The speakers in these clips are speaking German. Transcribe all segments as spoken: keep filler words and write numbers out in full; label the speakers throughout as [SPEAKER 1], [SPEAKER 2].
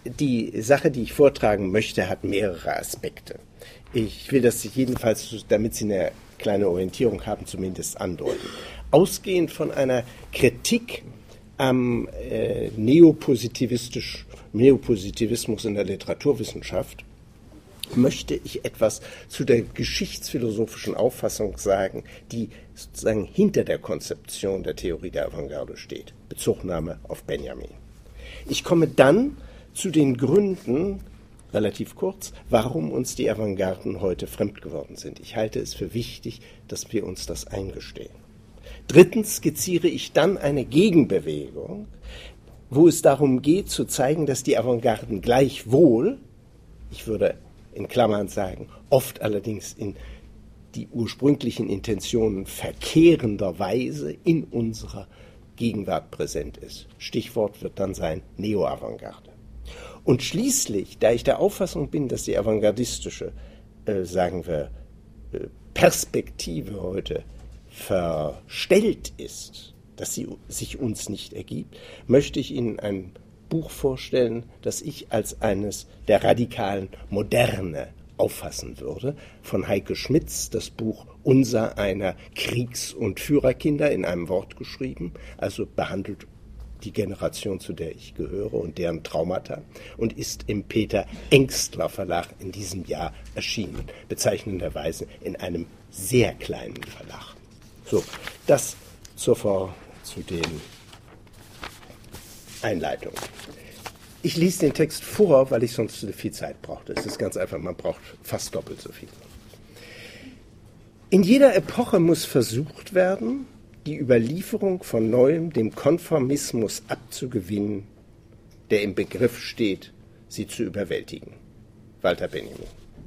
[SPEAKER 1] die Sache, die ich vortragen möchte, hat mehrere Aspekte. Ich will das jedenfalls, damit Sie eine kleine Orientierung haben, zumindest andeuten. Ausgehend von einer Kritik am äh, Neopositivistisch, Neopositivismus in der Literaturwissenschaft möchte ich etwas zu der geschichtsphilosophischen Auffassung sagen, die sozusagen hinter der Konzeption der Theorie der Avantgarde steht. Bezugnahme auf Benjamin. Ich komme dann zu den Gründen, relativ kurz, warum uns die Avantgarden heute fremd geworden sind. Ich halte es für wichtig, dass wir uns das eingestehen. Drittens skizziere ich dann eine Gegenbewegung, wo es darum geht, zu zeigen, dass die Avantgarden gleichwohl, ich würde in Klammern sagen, oft allerdings in die ursprünglichen Intentionen verkehrender Weise in unserer Gegenwart präsent ist. Stichwort wird dann sein Neo-Avantgarde. Und schließlich, da ich der Auffassung bin, dass die avantgardistische, äh, sagen wir, äh, Perspektive heute verstellt ist, dass sie sich uns nicht ergibt, möchte ich Ihnen ein Buch vorstellen, das ich als eines der radikalen Moderne auffassen würde, von Heike Schmitz, das Buch Unser einer Kriegs- und Führerkinder in einem Wort geschrieben, also behandelt die Generation, zu der ich gehöre und deren Traumata, und ist im Peter Engstler Verlag in diesem Jahr erschienen, bezeichnenderweise in einem sehr kleinen Verlag. So, das zur, zu den Einleitungen. Ich lese den Text vor, weil ich sonst viel Zeit brauchte. Es ist ganz einfach, man braucht fast doppelt so viel. In jeder Epoche muss versucht werden, die Überlieferung von Neuem dem Konformismus abzugewinnen, der im Begriff steht, sie zu überwältigen. Walter Benjamin.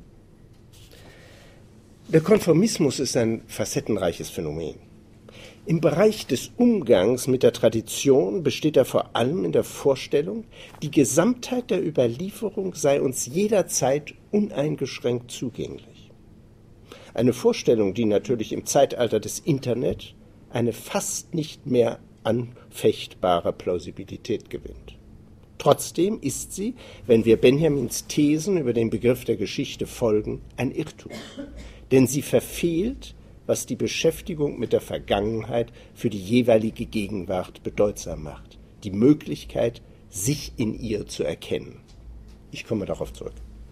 [SPEAKER 1] Der Konformismus ist ein facettenreiches Phänomen. Im Bereich des Umgangs mit der Tradition besteht er vor allem in der Vorstellung, die Gesamtheit der Überlieferung sei uns jederzeit uneingeschränkt zugänglich. Eine Vorstellung, die natürlich im Zeitalter des Internet eine fast nicht mehr anfechtbare Plausibilität gewinnt. Trotzdem ist sie, wenn wir Benjamins Thesen über den Begriff der Geschichte folgen, ein Irrtum. Denn sie verfehlt, was die Beschäftigung mit der Vergangenheit für die jeweilige Gegenwart bedeutsam macht. Die Möglichkeit, sich in ihr zu erkennen. Ich komme darauf zurück.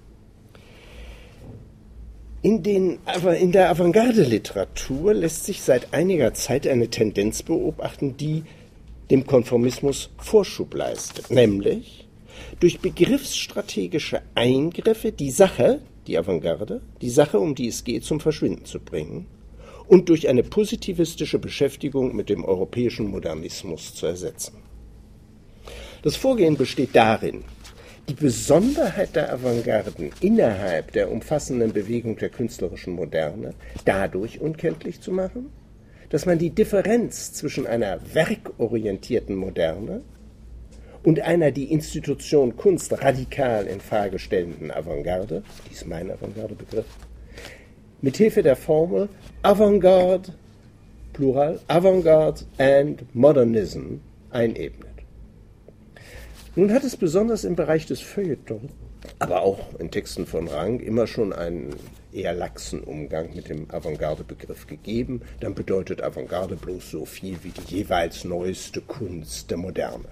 [SPEAKER 1] In, den, in der Avantgarde-Literatur lässt sich seit einiger Zeit eine Tendenz beobachten, die dem Konformismus Vorschub leistet, nämlich durch begriffsstrategische Eingriffe die Sache, die Avantgarde, die Sache, um die es geht, zum Verschwinden zu bringen und durch eine positivistische Beschäftigung mit dem europäischen Modernismus zu ersetzen. Das Vorgehen besteht darin, die Besonderheit der Avantgarden innerhalb der umfassenden Bewegung der künstlerischen Moderne dadurch unkenntlich zu machen, dass man die Differenz zwischen einer werkorientierten Moderne und einer die Institution Kunst radikal in Frage stellenden Avantgarde, dies ist mein Avantgarde-Begriff, mithilfe der Formel Avantgarde, Plural, Avantgarde and Modernism einebnet. Nun hat es besonders im Bereich des Feuilleton, aber auch in Texten von Rang, immer schon einen eher laxen Umgang mit dem Avantgarde-Begriff gegeben. Dann bedeutet Avantgarde bloß so viel wie die jeweils neueste Kunst der Moderne.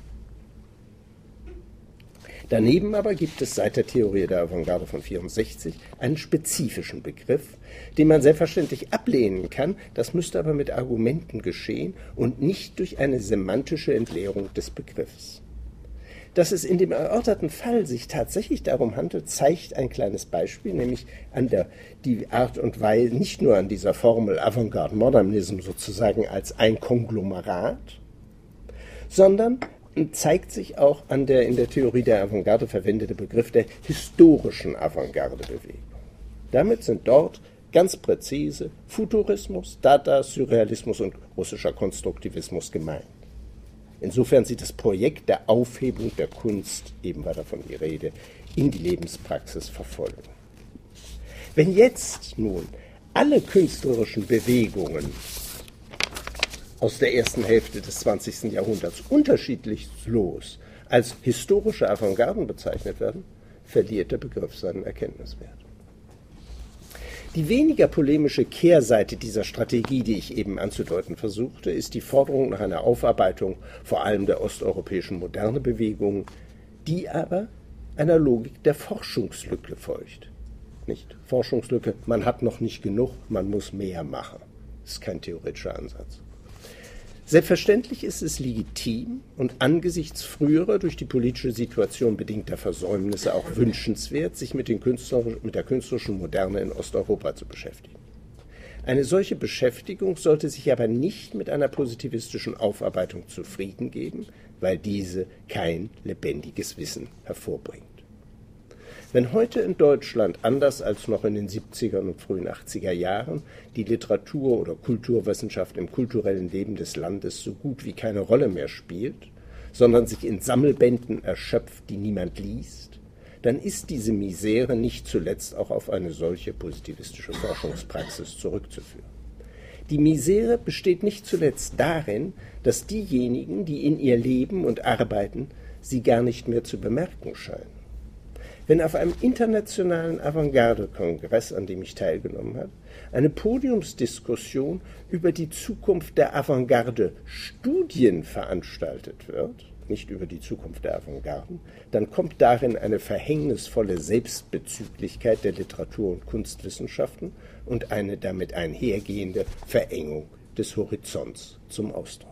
[SPEAKER 1] Daneben aber gibt es seit der Theorie der Avantgarde von vierundsechzig einen spezifischen Begriff, den man selbstverständlich ablehnen kann, das müsste aber mit Argumenten geschehen und nicht durch eine semantische Entleerung des Begriffs. Dass es in dem erörterten Fall sich tatsächlich darum handelt, zeigt ein kleines Beispiel, nämlich an der die Art und Weise, nicht nur an dieser Formel Avantgarde Modernism sozusagen als ein Konglomerat, sondern zeigt sich auch an der in der Theorie der Avantgarde verwendete Begriff der historischen Avantgarde-Bewegung. Damit sind dort ganz präzise Futurismus, Dada, Surrealismus und russischer Konstruktivismus gemeint. Insofern sieht das Projekt der Aufhebung der Kunst, eben war davon die Rede, in die Lebenspraxis verfolgen. Wenn jetzt nun alle künstlerischen Bewegungen aus der ersten Hälfte des zwanzigsten Jahrhunderts unterschiedlichstlos als historische Avantgarden bezeichnet werden, verliert der Begriff seinen Erkenntniswert. Die weniger polemische Kehrseite dieser Strategie, die ich eben anzudeuten versuchte, ist die Forderung nach einer Aufarbeitung vor allem der osteuropäischen Moderne-Bewegung, die aber einer Logik der Forschungslücke folgt. Nicht Forschungslücke, man hat noch nicht genug, man muss mehr machen. Das ist kein theoretischer Ansatz. Selbstverständlich ist es legitim und angesichts früherer durch die politische Situation bedingter Versäumnisse auch wünschenswert, sich mit, den Künstler, mit der künstlerischen Moderne in Osteuropa zu beschäftigen. Eine solche Beschäftigung sollte sich aber nicht mit einer positivistischen Aufarbeitung zufrieden geben, weil diese kein lebendiges Wissen hervorbringt. Wenn heute in Deutschland, anders als noch in den siebzigern und frühen achtziger Jahren, die Literatur- oder Kulturwissenschaft im kulturellen Leben des Landes so gut wie keine Rolle mehr spielt, sondern sich in Sammelbänden erschöpft, die niemand liest, dann ist diese Misere nicht zuletzt auch auf eine solche positivistische Forschungspraxis zurückzuführen. Die Misere besteht nicht zuletzt darin, dass diejenigen, die in ihr leben und arbeiten, sie gar nicht mehr zu bemerken scheinen. Wenn auf einem internationalen Avantgarde-Kongress, an dem ich teilgenommen habe, eine Podiumsdiskussion über die Zukunft der Avantgarde-Studien veranstaltet wird, nicht über die Zukunft der Avantgarden, dann kommt darin eine verhängnisvolle Selbstbezüglichkeit der Literatur- und Kunstwissenschaften und eine damit einhergehende Verengung des Horizonts zum Ausdruck.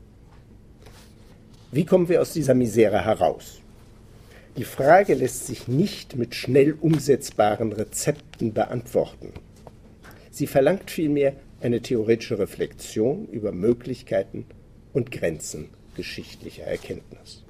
[SPEAKER 1] Wie kommen wir aus dieser Misere heraus? Die Frage lässt sich nicht mit schnell umsetzbaren Rezepten beantworten. Sie verlangt vielmehr eine theoretische Reflexion über Möglichkeiten und Grenzen geschichtlicher Erkenntnis.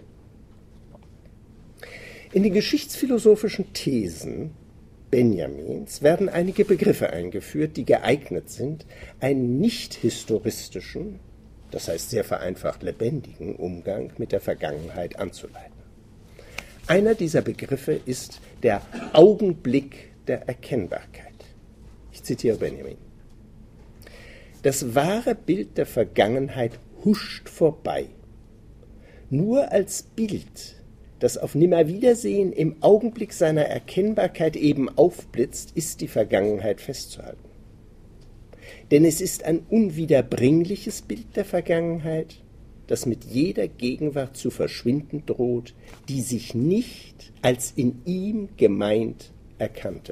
[SPEAKER 1] In den geschichtsphilosophischen Thesen Benjamins werden einige Begriffe eingeführt, die geeignet sind, einen nicht historistischen, das heißt sehr vereinfacht lebendigen Umgang mit der Vergangenheit anzuleiten. Einer dieser Begriffe ist der Augenblick der Erkennbarkeit. Ich zitiere Benjamin. Das wahre Bild der Vergangenheit huscht vorbei. Nur als Bild, das auf Nimmerwiedersehen im Augenblick seiner Erkennbarkeit eben aufblitzt, ist die Vergangenheit festzuhalten. Denn es ist ein unwiederbringliches Bild der Vergangenheit, das mit jeder Gegenwart zu verschwinden droht, die sich nicht als in ihm gemeint erkannte.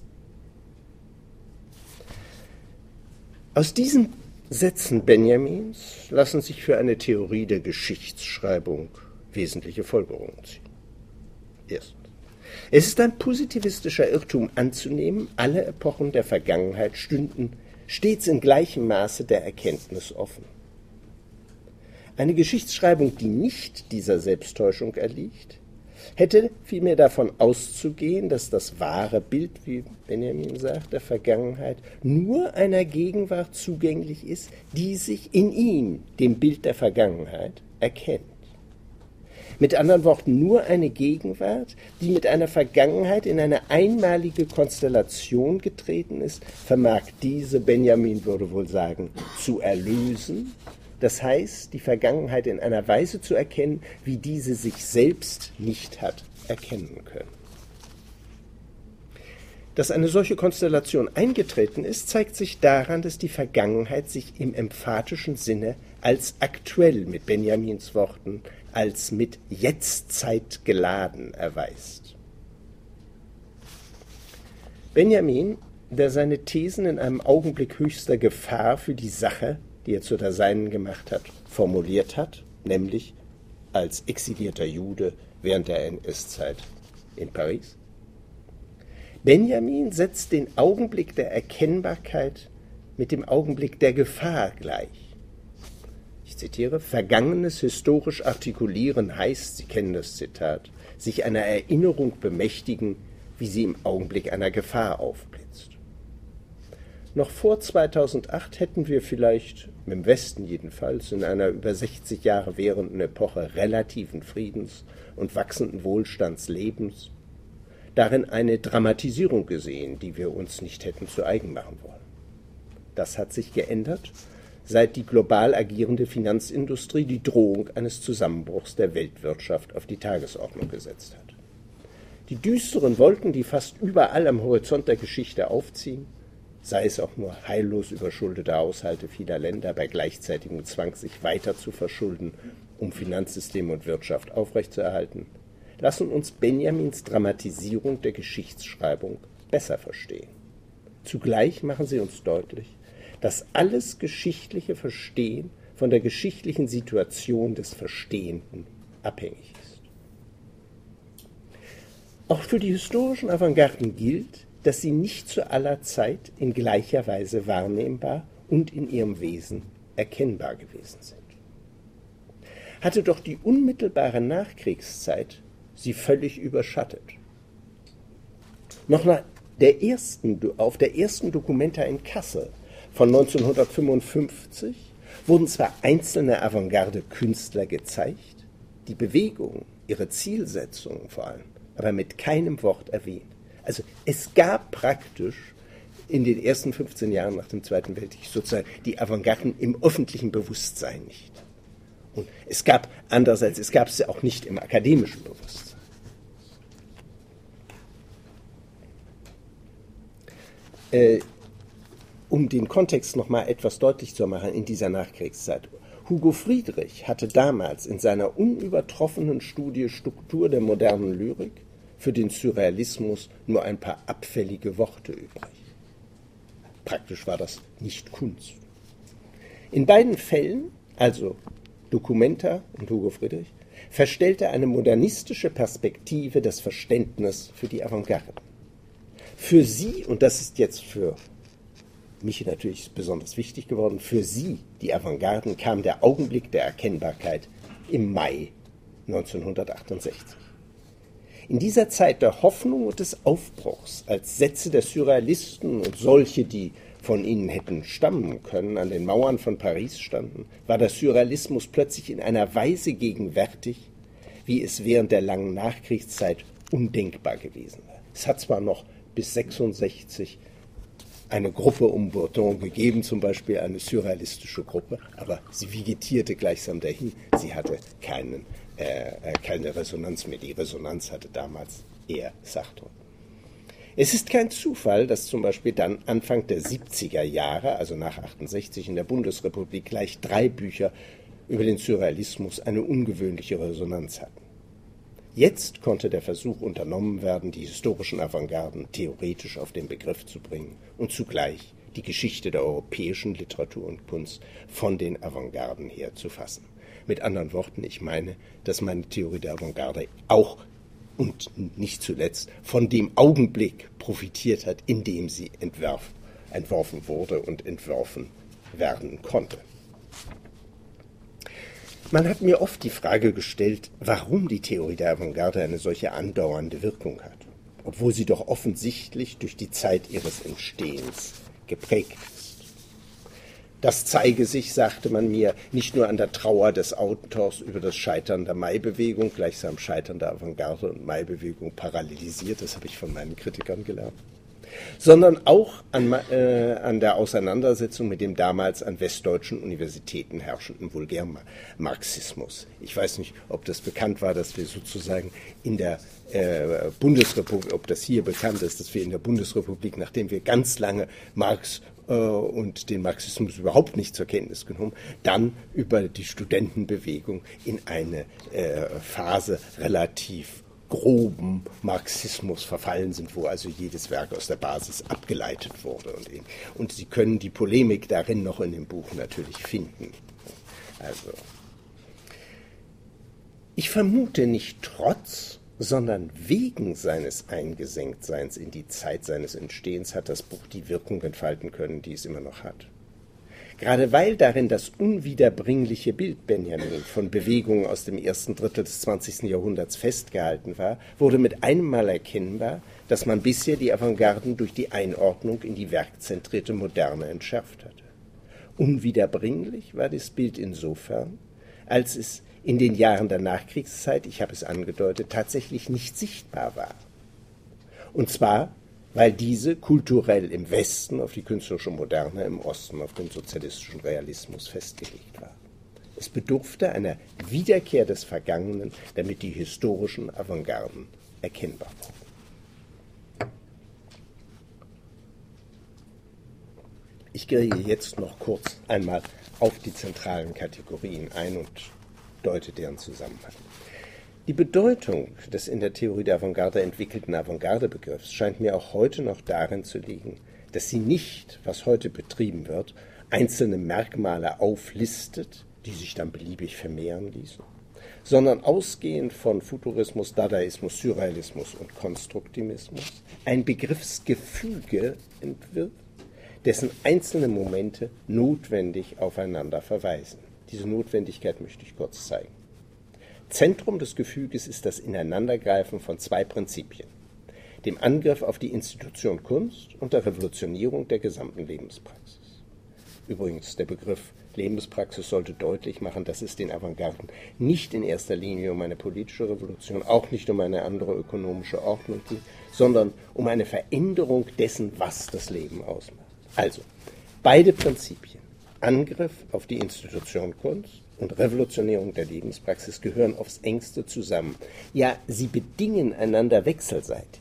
[SPEAKER 1] Aus diesen Sätzen Benjamins lassen sich für eine Theorie der Geschichtsschreibung wesentliche Folgerungen ziehen. Erstens. Es ist ein positivistischer Irrtum anzunehmen, alle Epochen der Vergangenheit stünden stets in gleichem Maße der Erkenntnis offen. Eine Geschichtsschreibung, die nicht dieser Selbsttäuschung erliegt, hätte vielmehr davon auszugehen, dass das wahre Bild, wie Benjamin sagt, der Vergangenheit nur einer Gegenwart zugänglich ist, die sich in ihm, dem Bild der Vergangenheit, erkennt. Mit anderen Worten, nur eine Gegenwart, die mit einer Vergangenheit in eine einmalige Konstellation getreten ist, vermag diese, Benjamin würde wohl sagen, zu erlösen. Das heißt, die Vergangenheit in einer Weise zu erkennen, wie diese sich selbst nicht hat erkennen können. Dass eine solche Konstellation eingetreten ist, zeigt sich daran, dass die Vergangenheit sich im emphatischen Sinne als aktuell, mit Benjamins Worten, als mit Jetztzeit geladen erweist. Benjamin, der seine Thesen in einem Augenblick höchster Gefahr für die Sache, die er zu der seinen gemacht hat, formuliert hat, nämlich als exilierter Jude während der N S-Zeit in Paris. Benjamin setzt den Augenblick der Erkennbarkeit mit dem Augenblick der Gefahr gleich. Ich zitiere, Vergangenes historisch artikulieren heißt, Sie kennen das Zitat, sich einer Erinnerung bemächtigen, wie sie im Augenblick einer Gefahr aufblitzt. Noch vor zweitausendacht hätten wir vielleicht, im Westen jedenfalls, in einer über sechzig Jahre währenden Epoche relativen Friedens und wachsenden Wohlstandslebens darin eine Dramatisierung gesehen, die wir uns nicht hätten zu eigen machen wollen. Das hat sich geändert, seit die global agierende Finanzindustrie die Drohung eines Zusammenbruchs der Weltwirtschaft auf die Tagesordnung gesetzt hat. Die düsteren Wolken, die fast überall am Horizont der Geschichte aufziehen, sei es auch nur heillos überschuldete Haushalte vieler Länder bei gleichzeitigem Zwang, sich weiter zu verschulden, um Finanzsystem und Wirtschaft aufrechtzuerhalten, lassen uns Benjamins Dramatisierung der Geschichtsschreibung besser verstehen. Zugleich machen sie uns deutlich, dass alles geschichtliche Verstehen von der geschichtlichen Situation des Verstehenden abhängig ist. Auch für die historischen Avantgarden gilt, dass sie nicht zu aller Zeit in gleicher Weise wahrnehmbar und in ihrem Wesen erkennbar gewesen sind. Hatte doch die unmittelbare Nachkriegszeit sie völlig überschattet. Noch nach der ersten, auf der ersten Documenta in Kassel von neunzehnhundertfünfundfünfzig wurden zwar einzelne Avantgarde-Künstler gezeigt, die Bewegung, ihre Zielsetzungen vor allem, aber mit keinem Wort erwähnt. Also es gab praktisch in den ersten fünfzehn Jahren nach dem Zweiten Weltkrieg sozusagen die Avantgarden im öffentlichen Bewusstsein nicht. Und es gab andererseits, es gab sie auch nicht im akademischen Bewusstsein. Äh, um den Kontext noch mal etwas deutlich zu machen in dieser Nachkriegszeit. Hugo Friedrich hatte damals in seiner unübertroffenen Studie Struktur der modernen Lyrik für den Surrealismus nur ein paar abfällige Worte übrig. Praktisch war das nicht Kunst. In beiden Fällen, also Documenta und Hugo Friedrich, verstellte eine modernistische Perspektive das Verständnis für die Avantgarde. Für sie, und das ist jetzt für mich natürlich besonders wichtig geworden, für sie, die Avantgarden, kam der Augenblick der Erkennbarkeit im Mai neunzehnhundertachtundsechzig. In dieser Zeit der Hoffnung und des Aufbruchs, als Sätze der Surrealisten und solche, die von ihnen hätten stammen können, an den Mauern von Paris standen, war der Surrealismus plötzlich in einer Weise gegenwärtig, wie es während der langen Nachkriegszeit undenkbar gewesen war. Es hat zwar noch bis sechsundsechzig eine Gruppe um Bourdieu gegeben, zum Beispiel eine surrealistische Gruppe, aber sie vegetierte gleichsam dahin. Sie hatte keinen, äh, keine Resonanz mehr. Die Resonanz hatte damals eher Sartre. Es ist kein Zufall, dass zum Beispiel dann Anfang der siebziger Jahre, also nach achtundsechzig in der Bundesrepublik, gleich drei Bücher über den Surrealismus eine ungewöhnliche Resonanz hatten. Jetzt konnte der Versuch unternommen werden, die historischen Avantgarden theoretisch auf den Begriff zu bringen und zugleich die Geschichte der europäischen Literatur und Kunst von den Avantgarden her zu fassen. Mit anderen Worten, ich meine, dass meine Theorie der Avantgarde auch und nicht zuletzt von dem Augenblick profitiert hat, in dem sie entwerf, entworfen wurde und entworfen werden konnte. Man hat mir oft die Frage gestellt, warum die Theorie der Avantgarde eine solche andauernde Wirkung hat, obwohl sie doch offensichtlich durch die Zeit ihres Entstehens geprägt ist. Das zeige sich, sagte man mir, nicht nur an der Trauer des Autors über das Scheitern der Mai-Bewegung, gleichsam Scheitern der Avantgarde und Mai-Bewegung parallelisiert, das habe ich von meinen Kritikern gelernt, sondern auch an, äh, an der Auseinandersetzung mit dem damals an westdeutschen Universitäten herrschenden Vulgärmarxismus. Ich weiß nicht, ob das bekannt war, dass wir sozusagen in der äh, Bundesrepublik, ob das hier bekannt ist, dass wir in der Bundesrepublik, nachdem wir ganz lange Marx äh, und den Marxismus überhaupt nicht zur Kenntnis genommen, dann über die Studentenbewegung in eine äh, Phase relativ groben Marxismus verfallen sind, wo also jedes Werk aus der Basis abgeleitet wurde. Und, eben, und Sie können die Polemik darin noch in dem Buch natürlich finden. Also, ich vermute nicht trotz, sondern wegen seines Eingesenktseins in die Zeit seines Entstehens hat das Buch die Wirkung entfalten können, die es immer noch hat. Gerade weil darin das unwiederbringliche Bild Benjamin von Bewegungen aus dem ersten Drittel des zwanzigsten Jahrhunderts festgehalten war, wurde mit einem Mal erkennbar, dass man bisher die Avantgarden durch die Einordnung in die werkzentrierte Moderne entschärft hatte. Unwiederbringlich war das Bild insofern, als es in den Jahren der Nachkriegszeit, ich habe es angedeutet, tatsächlich nicht sichtbar war. Und zwar, weil diese kulturell im Westen auf die künstlerische Moderne, im Osten auf den sozialistischen Realismus festgelegt war. Es bedurfte einer Wiederkehr des Vergangenen, damit die historischen Avantgarden erkennbar wurden. Ich gehe jetzt noch kurz einmal auf die zentralen Kategorien ein und deute deren Zusammenhang. Die Bedeutung des in der Theorie der Avantgarde entwickelten Avantgarde-Begriffs scheint mir auch heute noch darin zu liegen, dass sie nicht, was heute betrieben wird, einzelne Merkmale auflistet, die sich dann beliebig vermehren ließen, sondern ausgehend von Futurismus, Dadaismus, Surrealismus und Konstruktivismus ein Begriffsgefüge entwirft, dessen einzelne Momente notwendig aufeinander verweisen. Diese Notwendigkeit möchte ich kurz zeigen. Zentrum des Gefüges ist das Ineinandergreifen von zwei Prinzipien, dem Angriff auf die Institution Kunst und der Revolutionierung der gesamten Lebenspraxis. Übrigens, der Begriff Lebenspraxis sollte deutlich machen, dass es den Avantgarden nicht in erster Linie um eine politische Revolution, auch nicht um eine andere ökonomische Ordnung geht, sondern um eine Veränderung dessen, was das Leben ausmacht. Also, beide Prinzipien, Angriff auf die Institution Kunst und Revolutionierung der Lebenspraxis, gehören aufs engste zusammen. Ja, sie bedingen einander wechselseitig.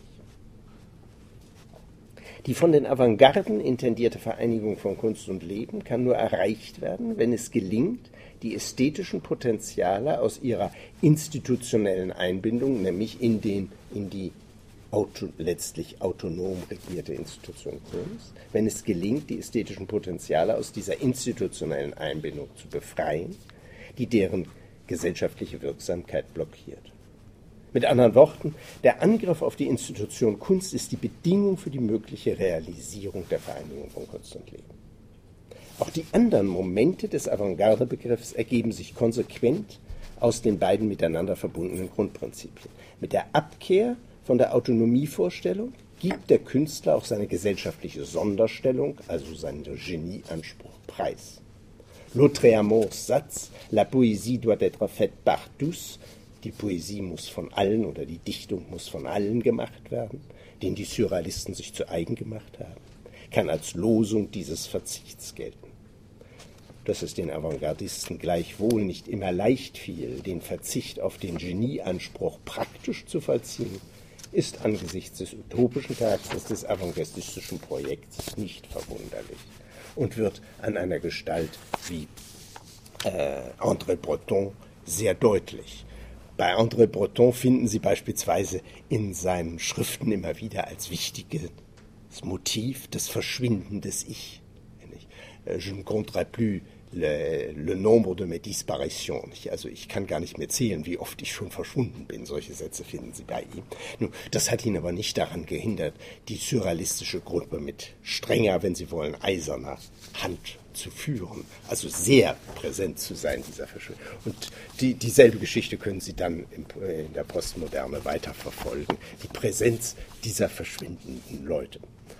[SPEAKER 1] Die von den Avantgarden intendierte Vereinigung von Kunst und Leben kann nur erreicht werden, wenn es gelingt, die ästhetischen Potenziale aus ihrer institutionellen Einbindung, nämlich in, den, in die auto, letztlich autonom regierte Institution Kunst, wenn es gelingt, die ästhetischen Potenziale aus dieser institutionellen Einbindung zu befreien, die deren gesellschaftliche Wirksamkeit blockiert. Mit anderen Worten, der Angriff auf die Institution Kunst ist die Bedingung für die mögliche Realisierung der Vereinigung von Kunst und Leben. Auch die anderen Momente des Avantgarde-Begriffs ergeben sich konsequent aus den beiden miteinander verbundenen Grundprinzipien. Mit der Abkehr von der Autonomievorstellung gibt der Künstler auch seine gesellschaftliche Sonderstellung, also seinen Genieanspruch, preis. Lautréamours Satz, la poésie doit être faite par tous, die Poesie muss von allen oder die Dichtung muss von allen gemacht werden, den die Surrealisten sich zu eigen gemacht haben, kann als Losung dieses Verzichts gelten. Dass es den Avantgardisten gleichwohl nicht immer leicht fiel, den Verzicht auf den Genieanspruch praktisch zu vollziehen, ist angesichts des utopischen Charakters des avantgardistischen Projekts nicht verwunderlich und wird an einer Gestalt wie äh, André Breton sehr deutlich. Bei André Breton finden Sie beispielsweise in seinen Schriften immer wieder als wichtiges Motiv das Verschwinden des Ich. Je ne compterai plus le, le nombre de mes disparitions. Also ich kann gar nicht mehr zählen, wie oft ich schon verschwunden bin. Solche Sätze finden Sie bei ihm. Nun, das hat ihn aber nicht daran gehindert, die surrealistische Gruppe mit strenger, wenn Sie wollen, eiserner Hand zu führen, also sehr präsent zu sein, dieser Verschwindung. Und die, dieselbe Geschichte können Sie dann in, in der Postmoderne weiterverfolgen, die Präsenz dieser verschwindenden Leute.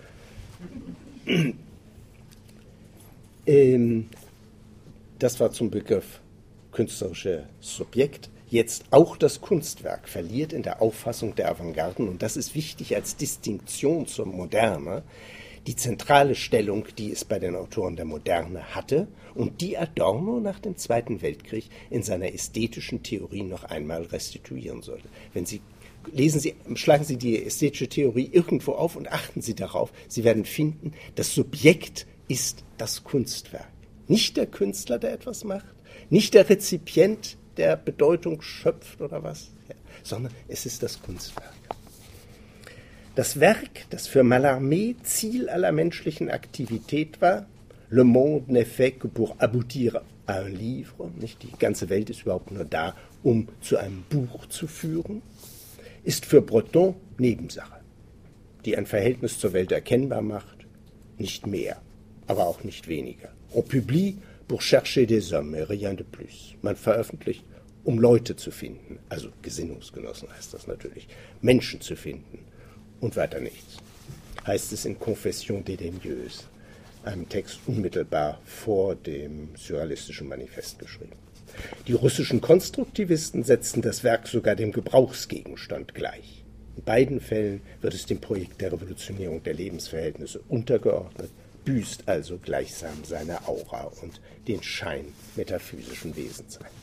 [SPEAKER 1] Ähm, das war zum Begriff künstlerische Subjekt. Jetzt auch das Kunstwerk verliert in der Auffassung der Avantgarden, und das ist wichtig als Distinktion zur Moderne, die zentrale Stellung, die es bei den Autoren der Moderne hatte und die Adorno nach dem Zweiten Weltkrieg in seiner ästhetischen Theorie noch einmal restituieren sollte. Wenn Sie lesen Sie, schlagen Sie die ästhetische Theorie irgendwo auf und achten Sie darauf, Sie werden finden, das Subjekt ist das Kunstwerk. Nicht der Künstler, der etwas macht, nicht der Rezipient, der Bedeutung schöpft oder was, ja, sondern es ist das Kunstwerk. Das Werk, das für Mallarmé Ziel aller menschlichen Aktivität war, le monde n'est fait que pour aboutir à un livre, nicht? Die ganze Welt ist überhaupt nur da, um zu einem Buch zu führen, ist für Breton Nebensache, die ein Verhältnis zur Welt erkennbar macht, nicht mehr, aber auch nicht weniger. On publie pour chercher des hommes et rien de plus. Man veröffentlicht, um Leute zu finden, also Gesinnungsgenossen heißt das natürlich, Menschen zu finden. Und weiter nichts, heißt es in Confession dédaigneuse, einem Text unmittelbar vor dem surrealistischen Manifest geschrieben. Die russischen Konstruktivisten setzten das Werk sogar dem Gebrauchsgegenstand gleich. In beiden Fällen wird es dem Projekt der Revolutionierung der Lebensverhältnisse untergeordnet, büßt also gleichsam seine Aura und den Schein metaphysischen Wesens ein.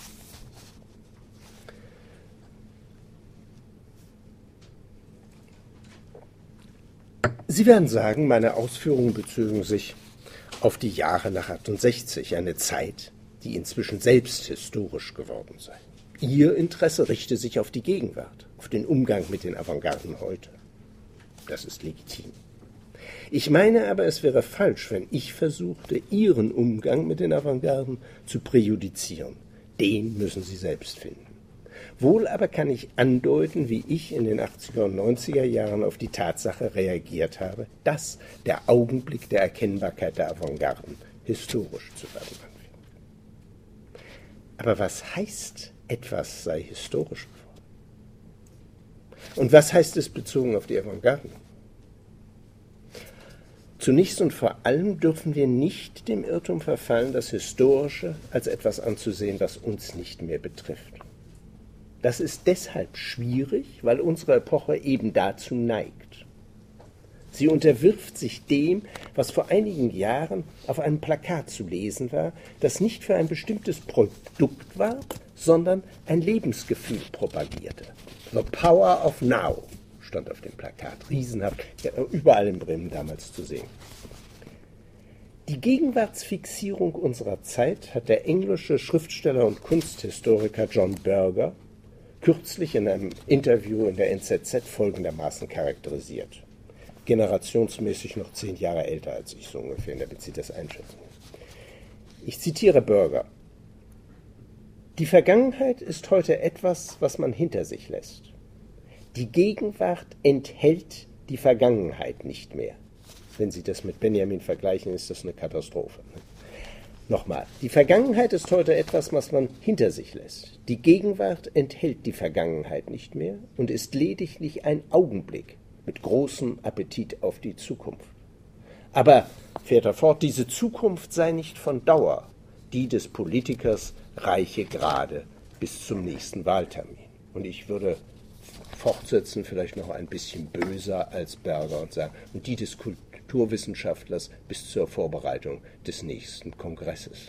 [SPEAKER 1] Sie werden sagen, meine Ausführungen bezogen sich auf die Jahre nach achtundsechzig, eine Zeit, die inzwischen selbst historisch geworden sei. Ihr Interesse richte sich auf die Gegenwart, auf den Umgang mit den Avantgarden heute. Das ist legitim. Ich meine aber, es wäre falsch, wenn ich versuchte, Ihren Umgang mit den Avantgarden zu präjudizieren. Den müssen Sie selbst finden. Wohl aber kann ich andeuten, wie ich in den achtziger und neunziger Jahren auf die Tatsache reagiert habe, dass der Augenblick der Erkennbarkeit der Avantgarden historisch zu werden anfängt. Aber was heißt, etwas sei historisch geworden? Und was heißt es bezogen auf die Avantgarden? Zunächst und vor allem dürfen wir nicht dem Irrtum verfallen, das Historische als etwas anzusehen, das uns nicht mehr betrifft. Das ist deshalb schwierig, weil unsere Epoche eben dazu neigt. Sie unterwirft sich dem, was vor einigen Jahren auf einem Plakat zu lesen war, das nicht für ein bestimmtes Produkt war, sondern ein Lebensgefühl propagierte. The Power of Now stand auf dem Plakat, riesenhaft, überall in Bremen damals zu sehen. Die Gegenwartsfixierung unserer Zeit hat der englische Schriftsteller und Kunsthistoriker John Berger kürzlich in einem Interview in der N Z Z folgendermaßen charakterisiert. Generationsmäßig noch zehn Jahre älter als ich so ungefähr, damit Sie das einschätzen. Ich zitiere Berger. Die Vergangenheit ist heute etwas, was man hinter sich lässt. Die Gegenwart enthält die Vergangenheit nicht mehr. Wenn Sie das mit Benjamin vergleichen, ist das eine Katastrophe. Nochmal, die Vergangenheit ist heute etwas, was man hinter sich lässt. Die Gegenwart enthält die Vergangenheit nicht mehr und ist lediglich ein Augenblick mit großem Appetit auf die Zukunft. Aber, fährt er fort, diese Zukunft sei nicht von Dauer, die des Politikers reiche gerade bis zum nächsten Wahltermin. Und ich würde fortsetzen, vielleicht noch ein bisschen böser als Berger und sagen, und die des Kulturwissenschaftlers bis zur Vorbereitung des nächsten Kongresses.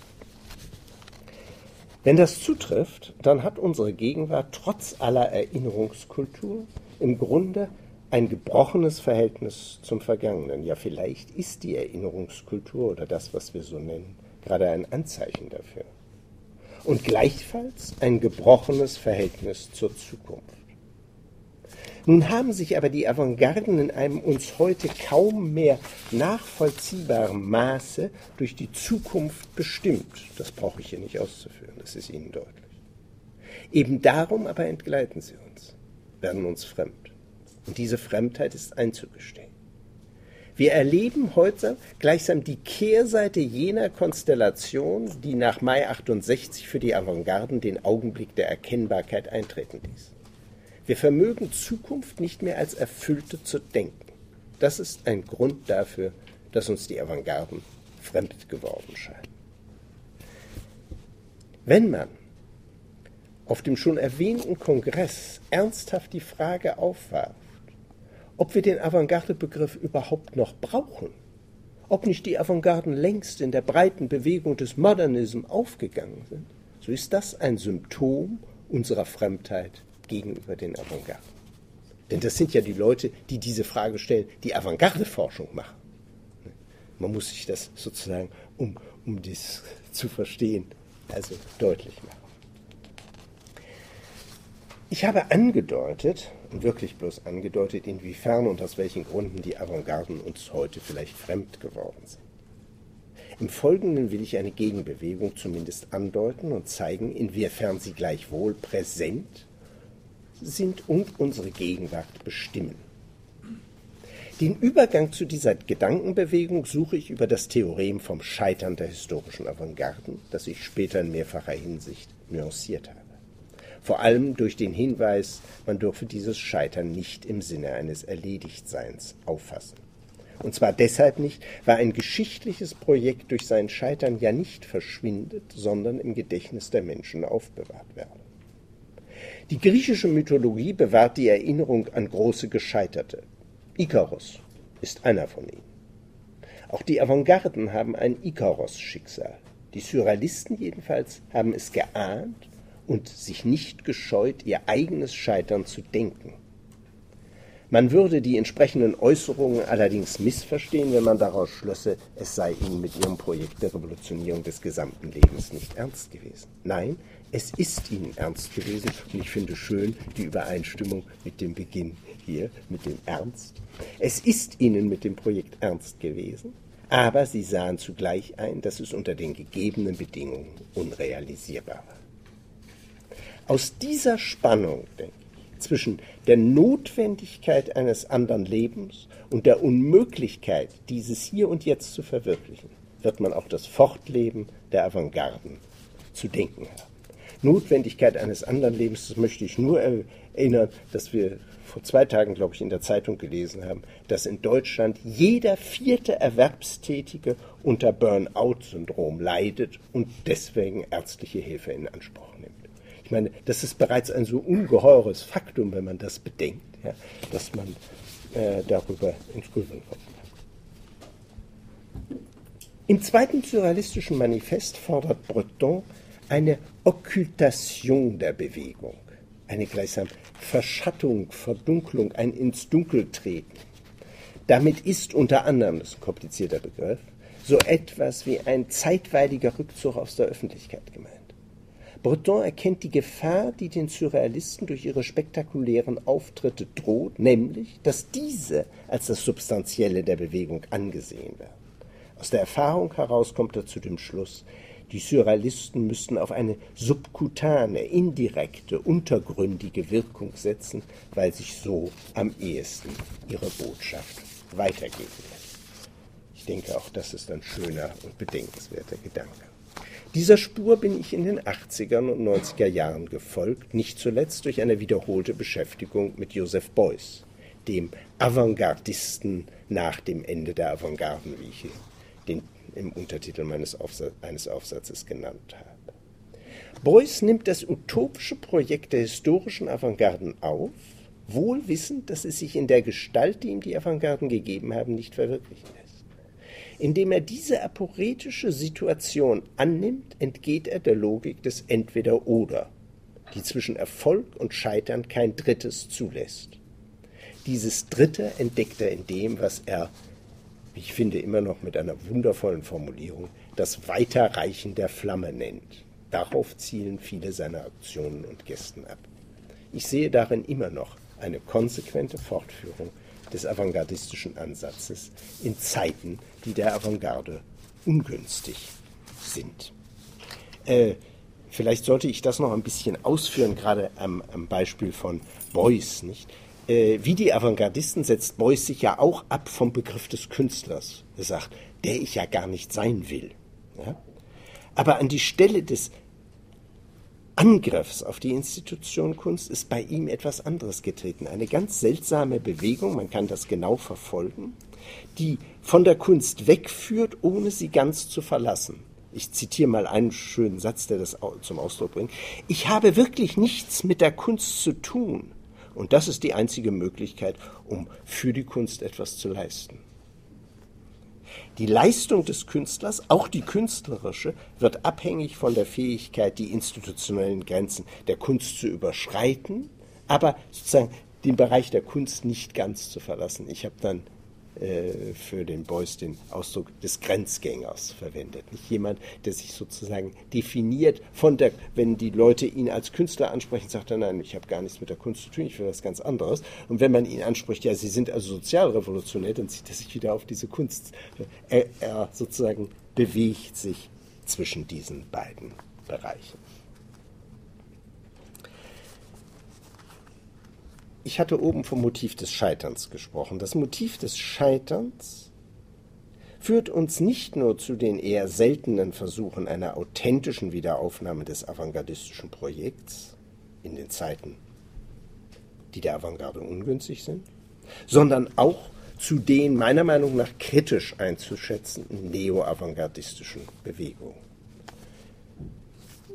[SPEAKER 1] Wenn das zutrifft, dann hat unsere Gegenwart trotz aller Erinnerungskultur im Grunde ein gebrochenes Verhältnis zum Vergangenen. Ja, vielleicht ist die Erinnerungskultur oder das, was wir so nennen, gerade ein Anzeichen dafür. Und gleichfalls ein gebrochenes Verhältnis zur Zukunft. Nun haben sich aber die Avantgarden in einem uns heute kaum mehr nachvollziehbaren Maße durch die Zukunft bestimmt. Das brauche ich hier nicht auszuführen, das ist Ihnen deutlich. Eben darum aber entgleiten sie uns, werden uns fremd. Und diese Fremdheit ist einzugestehen. Wir erleben heute gleichsam die Kehrseite jener Konstellation, die nach Mai achtundsechzig für die Avantgarden den Augenblick der Erkennbarkeit eintreten ließ. Wir vermögen Zukunft nicht mehr als Erfüllte zu denken. Das ist ein Grund dafür, dass uns die Avantgarden fremd geworden scheinen. Wenn man auf dem schon erwähnten Kongress ernsthaft die Frage aufwarf, ob wir den Avantgarde-Begriff überhaupt noch brauchen, ob nicht die Avantgarden längst in der breiten Bewegung des Modernism aufgegangen sind, so ist das ein Symptom unserer Fremdheit gegenüber den Avantgarden. Denn das sind ja die Leute, die diese Frage stellen, die Avantgarde-Forschung machen. Man muss sich das sozusagen, um, um dies zu verstehen, also deutlich machen. Ich habe angedeutet, und wirklich bloß angedeutet, inwiefern und aus welchen Gründen die Avantgarden uns heute vielleicht fremd geworden sind. Im Folgenden will ich eine Gegenbewegung zumindest andeuten und zeigen, inwiefern sie gleichwohl präsent sind und unsere Gegenwart bestimmen. Den Übergang zu dieser Gedankenbewegung suche ich über das Theorem vom Scheitern der historischen Avantgarden, das ich später in mehrfacher Hinsicht nuanciert habe. Vor allem durch den Hinweis, man dürfe dieses Scheitern nicht im Sinne eines Erledigtseins auffassen. Und zwar deshalb nicht, weil ein geschichtliches Projekt durch sein Scheitern ja nicht verschwindet, sondern im Gedächtnis der Menschen aufbewahrt werde. Die griechische Mythologie bewahrt die Erinnerung an große Gescheiterte. Ikaros ist einer von ihnen. Auch die Avantgarden haben ein Ikaros-Schicksal. Die Surrealisten jedenfalls haben es geahnt und sich nicht gescheut, ihr eigenes Scheitern zu denken. Man würde die entsprechenden Äußerungen allerdings missverstehen, wenn man daraus schlösse, es sei ihnen mit ihrem Projekt der Revolutionierung des gesamten Lebens nicht ernst gewesen. Nein, es ist ihnen ernst gewesen und ich finde schön die Übereinstimmung mit dem Beginn hier, mit dem Ernst. Es ist ihnen mit dem Projekt ernst gewesen, aber sie sahen zugleich ein, dass es unter den gegebenen Bedingungen unrealisierbar war. Aus dieser Spannung, denke ich, zwischen der Notwendigkeit eines anderen Lebens und der Unmöglichkeit, dieses hier und jetzt zu verwirklichen, wird man auch das Fortleben der Avantgarden zu denken haben. Notwendigkeit eines anderen Lebens, das möchte ich nur erinnern, dass wir vor zwei Tagen, glaube ich, in der Zeitung gelesen haben, dass in Deutschland jeder vierte Erwerbstätige unter Burnout-Syndrom leidet und deswegen ärztliche Hilfe in Anspruch nimmt. Ich meine, das ist bereits ein so ungeheures Faktum, wenn man das bedenkt, ja, dass man äh, darüber ins Grübeln kommt. Im zweiten surrealistischen Manifest fordert Breton eine Okkultation der Bewegung, eine gleichsam Verschattung, Verdunklung, ein ins Dunkel treten. Damit ist unter anderem, das ist ein komplizierter Begriff, so etwas wie ein zeitweiliger Rückzug aus der Öffentlichkeit gemeint. Breton erkennt die Gefahr, die den Surrealisten durch ihre spektakulären Auftritte droht, nämlich, dass diese als das Substanzielle der Bewegung angesehen werden. Aus der Erfahrung heraus kommt er zu dem Schluss, die Surrealisten müssten auf eine subkutane, indirekte, untergründige Wirkung setzen, weil sich so am ehesten ihre Botschaft weitergeben lässt. Ich denke, auch das ist ein schöner und bedenkenswerter Gedanke. Dieser Spur bin ich in den achtzigern und neunziger Jahren gefolgt, nicht zuletzt durch eine wiederholte Beschäftigung mit Joseph Beuys, dem Avantgardisten nach dem Ende der Avantgarden, wie ich den im Untertitel meines Aufsatz, eines Aufsatzes genannt habe. Beuys nimmt das utopische Projekt der historischen Avantgarden auf, wohl wissend, dass es sich in der Gestalt, die ihm die Avantgarden gegeben haben, nicht verwirklichen lässt. Indem er diese aporetische Situation annimmt, entgeht er der Logik des Entweder-Oder, die zwischen Erfolg und Scheitern kein Drittes zulässt. Dieses Dritte entdeckt er in dem, was er, wie ich finde, immer noch mit einer wundervollen Formulierung, das Weiterreichen der Flamme nennt. Darauf zielen viele seiner Aktionen und Gesten ab. Ich sehe darin immer noch eine konsequente Fortführung des avantgardistischen Ansatzes in Zeiten, die der Avantgarde ungünstig sind. Äh, vielleicht sollte ich das noch ein bisschen ausführen, gerade am, am Beispiel von Beuys, nicht? Äh, wie die Avantgardisten setzt Beuys sich ja auch ab vom Begriff des Künstlers. Er sagt, der ich ja gar nicht sein will. Ja? Aber an die Stelle des Angriffs auf die Institution Kunst ist bei ihm etwas anderes getreten. Eine ganz seltsame Bewegung, man kann das genau verfolgen, die von der Kunst wegführt, ohne sie ganz zu verlassen. Ich zitiere mal einen schönen Satz, der das zum Ausdruck bringt. Ich habe wirklich nichts mit der Kunst zu tun. Und das ist die einzige Möglichkeit, um für die Kunst etwas zu leisten. Die Leistung des Künstlers, auch die künstlerische, wird abhängig von der Fähigkeit, die institutionellen Grenzen der Kunst zu überschreiten, aber sozusagen den Bereich der Kunst nicht ganz zu verlassen. Ich habe dann äh, für den Beuys den Ausdruck des Grenzgängers verwendet. Nicht jemand, der sich sozusagen definiert von der, wenn die Leute ihn als Künstler ansprechen, sagt er, nein, ich habe gar nichts mit der Kunst zu tun, ich will was ganz anderes. Und wenn man ihn anspricht, ja, Sie sind also sozialrevolutionär, dann zieht er sich wieder auf diese Kunst. Er, er sozusagen bewegt sich zwischen diesen beiden Bereichen. Ich hatte oben vom Motiv des Scheiterns gesprochen. Das Motiv des Scheiterns führt uns nicht nur zu den eher seltenen Versuchen einer authentischen Wiederaufnahme des avantgardistischen Projekts in den Zeiten, die der Avantgarde ungünstig sind, sondern auch zu den meiner Meinung nach kritisch einzuschätzenden neo-avantgardistischen Bewegungen.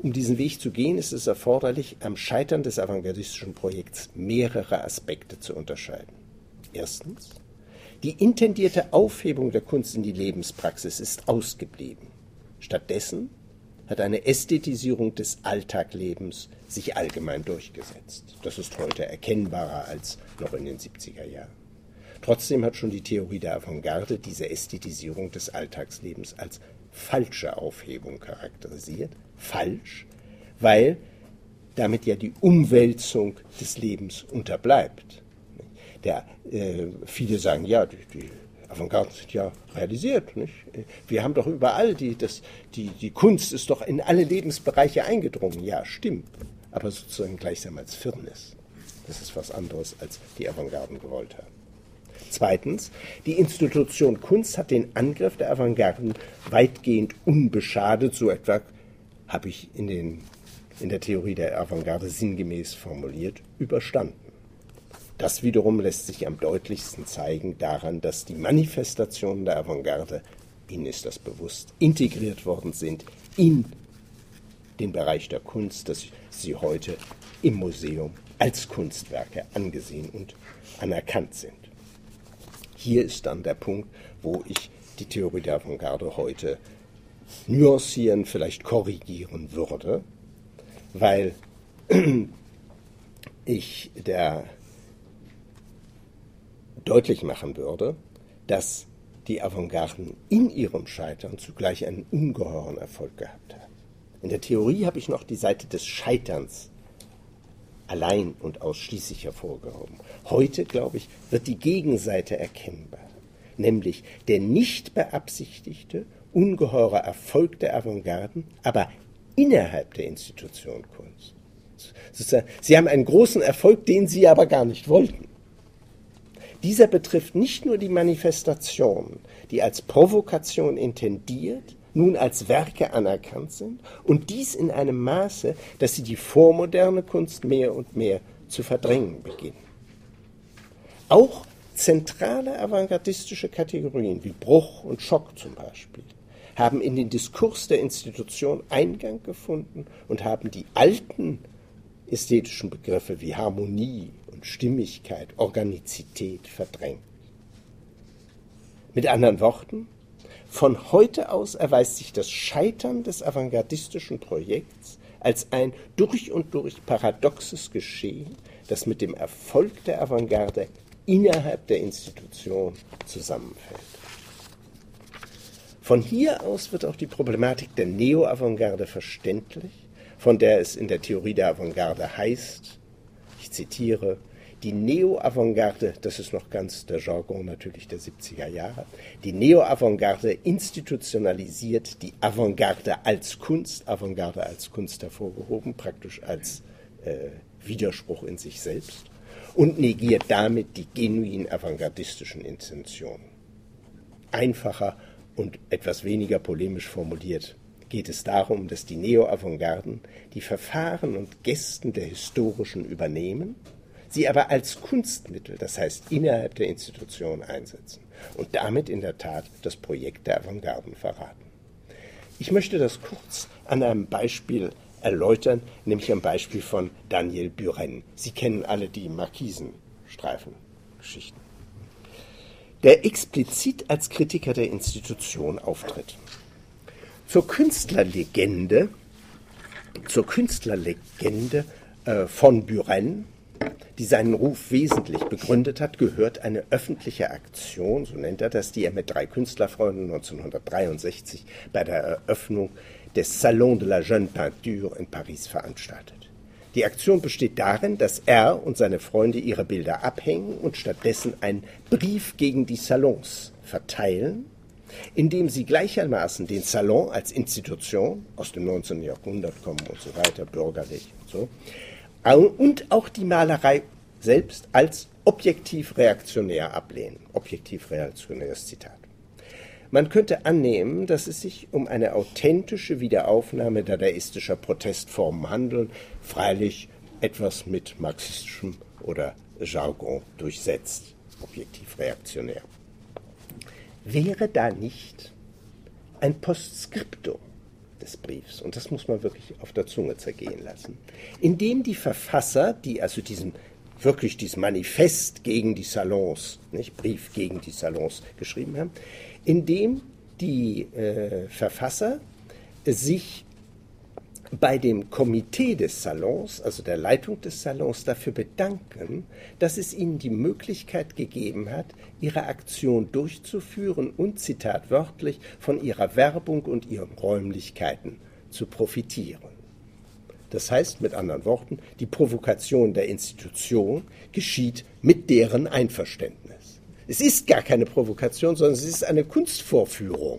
[SPEAKER 1] Um diesen Weg zu gehen, ist es erforderlich, am Scheitern des avantgardistischen Projekts mehrere Aspekte zu unterscheiden. Erstens, die intendierte Aufhebung der Kunst in die Lebenspraxis ist ausgeblieben. Stattdessen hat eine Ästhetisierung des Alltaglebens sich allgemein durchgesetzt. Das ist heute erkennbarer als noch in den siebziger Jahren. Trotzdem hat schon die Theorie der Avantgarde diese Ästhetisierung des Alltagslebens als falsche Aufhebung charakterisiert. Falsch, weil damit ja die Umwälzung des Lebens unterbleibt. Der, äh, viele sagen, ja, die, die Avantgarden sind ja realisiert. Nicht? Wir haben doch überall, die, das, die, die Kunst ist doch in alle Lebensbereiche eingedrungen. Ja, stimmt, aber sozusagen gleichsam als Firnis. Das ist was anderes, als die Avantgarden gewollt haben. Zweitens, die Institution Kunst hat den Angriff der Avantgarden weitgehend unbeschadet, so etwa habe ich in, den, in der Theorie der Avantgarde sinngemäß formuliert, überstanden. Das wiederum lässt sich am deutlichsten zeigen daran, dass die Manifestationen der Avantgarde, Ihnen ist das bewusst, integriert worden sind in den Bereich der Kunst, dass sie heute im Museum als Kunstwerke angesehen und anerkannt sind. Hier ist dann der Punkt, wo ich die Theorie der Avantgarde heute nuancieren, vielleicht korrigieren würde, weil ich der deutlich machen würde, dass die Avantgarden in ihrem Scheitern zugleich einen ungeheuren Erfolg gehabt haben. In der Theorie habe ich noch die Seite des Scheiterns allein und ausschließlich hervorgehoben. Heute, glaube ich, wird die Gegenseite erkennbar, nämlich der nicht beabsichtigte, ungeheure Erfolg der Avantgarden, aber innerhalb der Institution Kunst. Sozusagen, sie haben einen großen Erfolg, den sie aber gar nicht wollten. Dieser betrifft nicht nur die Manifestationen, die als Provokation intendiert, nun als Werke anerkannt sind, und dies in einem Maße, dass sie die vormoderne Kunst mehr und mehr zu verdrängen beginnen. Auch zentrale avantgardistische Kategorien wie Bruch und Schock zum Beispiel haben in den Diskurs der Institution Eingang gefunden und haben die alten ästhetischen Begriffe wie Harmonie und Stimmigkeit, Organizität verdrängt. Mit anderen Worten, von heute aus erweist sich das Scheitern des avantgardistischen Projekts als ein durch und durch paradoxes Geschehen, das mit dem Erfolg der Avantgarde innerhalb der Institution zusammenfällt. Von hier aus wird auch die Problematik der Neo-Avantgarde verständlich, von der es in der Theorie der Avantgarde heißt, ich zitiere, die Neo-Avantgarde, das ist noch ganz der Jargon natürlich der siebziger Jahre, die Neo-Avantgarde institutionalisiert die Avantgarde als Kunst, Avantgarde als Kunst hervorgehoben, praktisch als äh, Widerspruch in sich selbst, und negiert damit die genuin avantgardistischen Intentionen. Einfacher und etwas weniger polemisch formuliert geht es darum, dass die Neo-Avantgarden die Verfahren und Gesten der Historischen übernehmen, sie aber als Kunstmittel, das heißt innerhalb der Institution einsetzen und damit in der Tat das Projekt der Avantgarden verraten. Ich möchte das kurz an einem Beispiel erläutern, nämlich am Beispiel von Daniel Buren. Sie kennen alle die Markisenstreifen-Geschichten, der explizit als Kritiker der Institution auftritt. Zur Künstlerlegende, zur Künstlerlegende äh, von Buren, die seinen Ruf wesentlich begründet hat, gehört eine öffentliche Aktion, so nennt er das, die er mit drei Künstlerfreunden neunzehnhundertdreiundsechzig bei der Eröffnung des Salon de la Jeune Peinture in Paris veranstaltet. Die Aktion besteht darin, dass er und seine Freunde ihre Bilder abhängen und stattdessen einen Brief gegen die Salons verteilen, in dem sie gleichermaßen den Salon als Institution aus dem neunzehnten Jahrhundert kommen und so weiter, bürgerlich und so, und auch die Malerei selbst als objektiv reaktionär ablehnen. Objektiv reaktionäres Zitat. Man könnte annehmen, dass es sich um eine authentische Wiederaufnahme dadaistischer Protestformen handelt, freilich etwas mit marxistischem oder Jargon durchsetzt, objektiv reaktionär. Wäre da nicht ein Postskriptum des Briefs, und das muss man wirklich auf der Zunge zergehen lassen, indem die Verfasser, die also diesen wirklich dieses Manifest gegen die Salons, nicht Brief gegen die Salons geschrieben haben, indem die äh, Verfasser sich bei dem Komitee des Salons, also der Leitung des Salons, dafür bedanken, dass es ihnen die Möglichkeit gegeben hat, ihre Aktion durchzuführen und, Zitat wörtlich, von ihrer Werbung und ihren Räumlichkeiten zu profitieren. Das heißt, mit anderen Worten, die Provokation der Institution geschieht mit deren Einverständnis. Es ist gar keine Provokation, sondern es ist eine Kunstvorführung.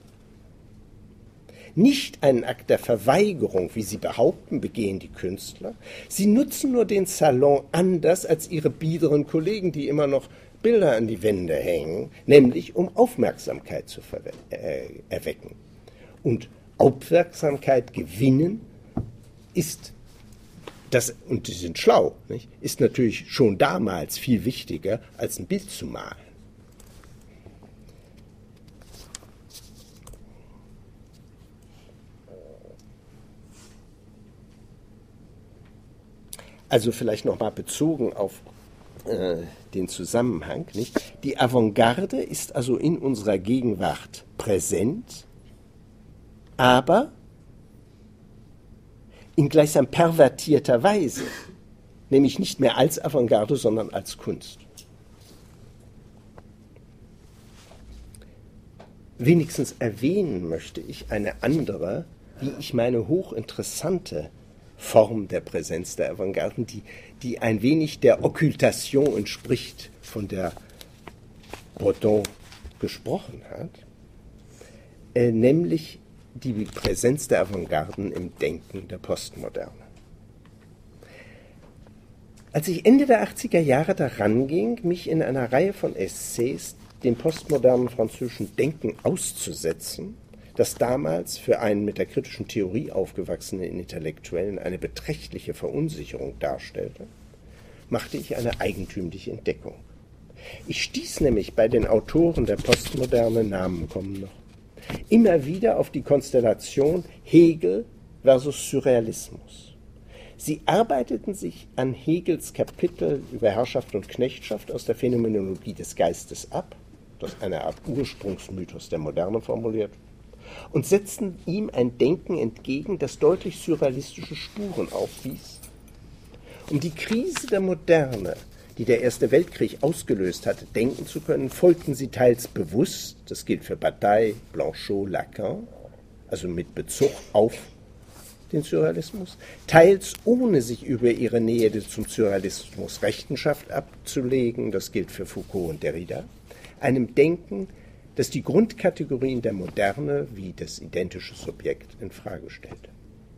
[SPEAKER 1] Nicht einen Akt der Verweigerung, wie sie behaupten, begehen die Künstler. Sie nutzen nur den Salon anders als ihre biederen Kollegen, die immer noch Bilder an die Wände hängen, nämlich um Aufmerksamkeit zu äh, erwecken. Und Aufmerksamkeit gewinnen ist, das, und sie sind schlau, nicht, ist natürlich schon damals viel wichtiger, als ein Bild zu malen. Also vielleicht nochmal bezogen auf äh, den Zusammenhang. Nicht? Die Avantgarde ist also in unserer Gegenwart präsent, aber in gleichsam pervertierter Weise, nämlich nicht mehr als Avantgarde, sondern als Kunst. Wenigstens erwähnen möchte ich eine andere, wie ich meine, hochinteressante Form der Präsenz der Avantgarde, die, die ein wenig der Okkultation entspricht, von der Breton gesprochen hat, äh, nämlich die Präsenz der Avantgarden im Denken der Postmoderne. Als ich Ende der achtziger Jahre daran ging, mich in einer Reihe von Essays dem postmodernen französischen Denken auszusetzen, das damals für einen mit der kritischen Theorie aufgewachsenen Intellektuellen eine beträchtliche Verunsicherung darstellte, machte ich eine eigentümliche Entdeckung. Ich stieß nämlich bei den Autoren der Postmoderne, Namen kommen noch, immer wieder auf die Konstellation Hegel versus Surrealismus. Sie arbeiteten sich an Hegels Kapitel über Herrschaft und Knechtschaft aus der Phänomenologie des Geistes ab, das eine Art Ursprungsmythos der Moderne formuliert, und setzten ihm ein Denken entgegen, das deutlich surrealistische Spuren aufwies. Um die Krise der Moderne, die der Erste Weltkrieg ausgelöst hatte, denken zu können, folgten sie teils bewusst, das gilt für Bataille, Blanchot, Lacan, also mit Bezug auf den Surrealismus, teils ohne sich über ihre Nähe zum Surrealismus Rechenschaft abzulegen, das gilt für Foucault und Derrida, einem Denken, das die Grundkategorien der Moderne wie das identische Subjekt in Frage stellte.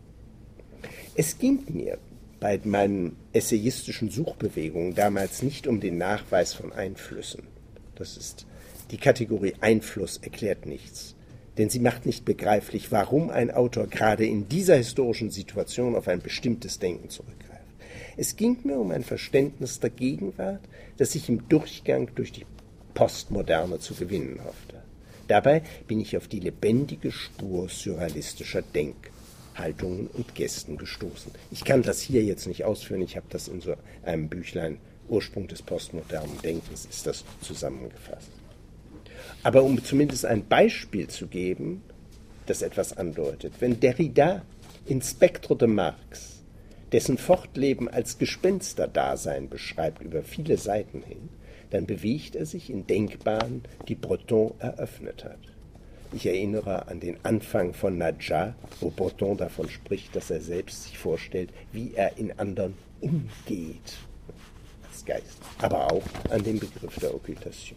[SPEAKER 1] Es ging mir bei meinen essayistischen Suchbewegungen damals nicht um den Nachweis von Einflüssen. Das ist die Kategorie Einfluss erklärt nichts, denn sie macht nicht begreiflich, warum ein Autor gerade in dieser historischen Situation auf ein bestimmtes Denken zurückgreift. Es ging mir um ein Verständnis der Gegenwart, das ich im Durchgang durch die Postmoderne zu gewinnen hoffte. Dabei bin ich auf die lebendige Spur surrealistischer Denkhaltungen und Gesten gestoßen. Ich kann das hier jetzt nicht ausführen, ich habe das in so einem Büchlein Ursprung des postmodernen Denkens ist das zusammengefasst. Aber um zumindest ein Beispiel zu geben, das etwas andeutet, wenn Derrida in Spectre de Marx dessen Fortleben als Gespensterdasein beschreibt über viele Seiten hin, dann bewegt er sich in Denkbahnen, die Breton eröffnet hat. Ich erinnere an den Anfang von Nadja, wo Breton davon spricht, dass er selbst sich vorstellt, wie er in anderen umgeht, als Geist, aber auch an den Begriff der Okkultation.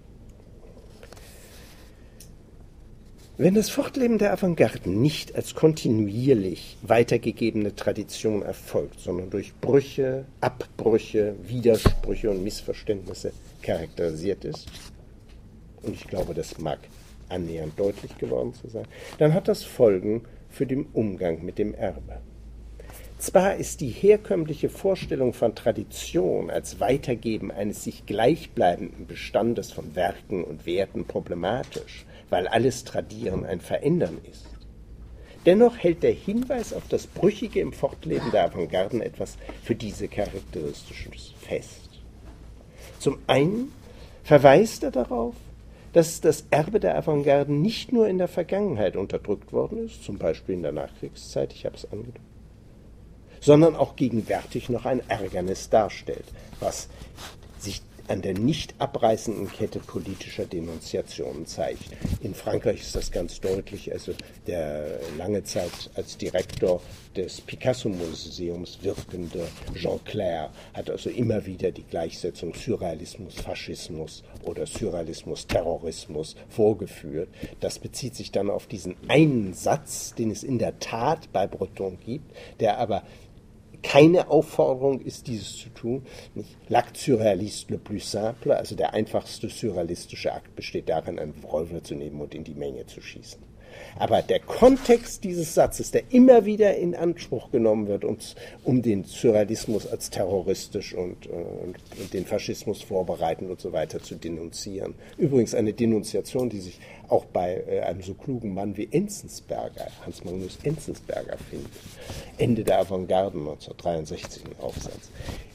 [SPEAKER 1] Wenn das Fortleben der Avantgarde nicht als kontinuierlich weitergegebene Tradition erfolgt, sondern durch Brüche, Abbrüche, Widersprüche und Missverständnisse charakterisiert ist, und ich glaube, das mag annähernd deutlich geworden zu sein, dann hat das Folgen für den Umgang mit dem Erbe. Zwar ist die herkömmliche Vorstellung von Tradition als Weitergeben eines sich gleichbleibenden Bestandes von Werken und Werten problematisch, weil alles Tradieren ein Verändern ist. Dennoch hält der Hinweis auf das Brüchige im Fortleben der Avantgarden etwas für diese Charakteristisches fest. Zum einen verweist er darauf, dass das Erbe der Avantgarden nicht nur in der Vergangenheit unterdrückt worden ist, zum Beispiel in der Nachkriegszeit, ich habe es angedeutet, sondern auch gegenwärtig noch ein Ärgernis darstellt, was sich an der nicht abreißenden Kette politischer Denunziationen zeigt. In Frankreich ist das ganz deutlich, also der lange Zeit als Direktor des Picasso-Museums wirkende Jean Clair hat also immer wieder die Gleichsetzung Surrealismus, Faschismus oder Surrealismus, Terrorismus vorgeführt. Das bezieht sich dann auf diesen einen Satz, den es in der Tat bei Breton gibt, der aber keine Aufforderung ist, dieses zu tun. L'acte surréaliste le plus simple, also der einfachste surrealistische Akt besteht darin, einen Revolver zu nehmen und in die Menge zu schießen. Aber der Kontext dieses Satzes, der immer wieder in Anspruch genommen wird, um, um den Surrealismus als terroristisch und, und, und den Faschismus vorbereitend und so weiter zu denunzieren. Übrigens eine Denunziation, die sich auch bei äh, einem so klugen Mann wie Enzensberger, Hans Magnus Enzensberger findet. Ende der Avantgarde neunzehnhundertdreiundsechzig ein Aufsatz.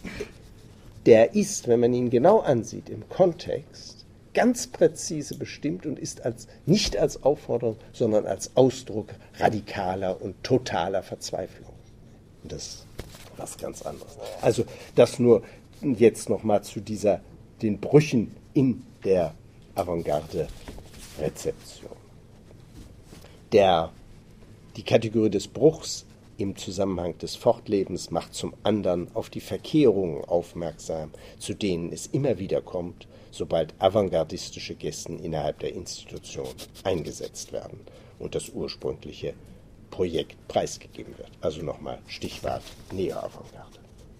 [SPEAKER 1] Der ist, wenn man ihn genau ansieht, im Kontext ganz präzise bestimmt und ist als, nicht als Aufforderung, sondern als Ausdruck radikaler und totaler Verzweiflung. Und das ist was ganz anderes. Also das nur jetzt nochmal zu dieser, den Brüchen in der Avantgarde-Rezeption. Der, die Kategorie des Bruchs im Zusammenhang des Fortlebens macht zum anderen auf die Verkehrungen aufmerksam, zu denen es immer wieder kommt, sobald avantgardistische Gesten innerhalb der Institution eingesetzt werden und das ursprüngliche Projekt preisgegeben wird. Also nochmal Stichwort Neo-Avantgarde.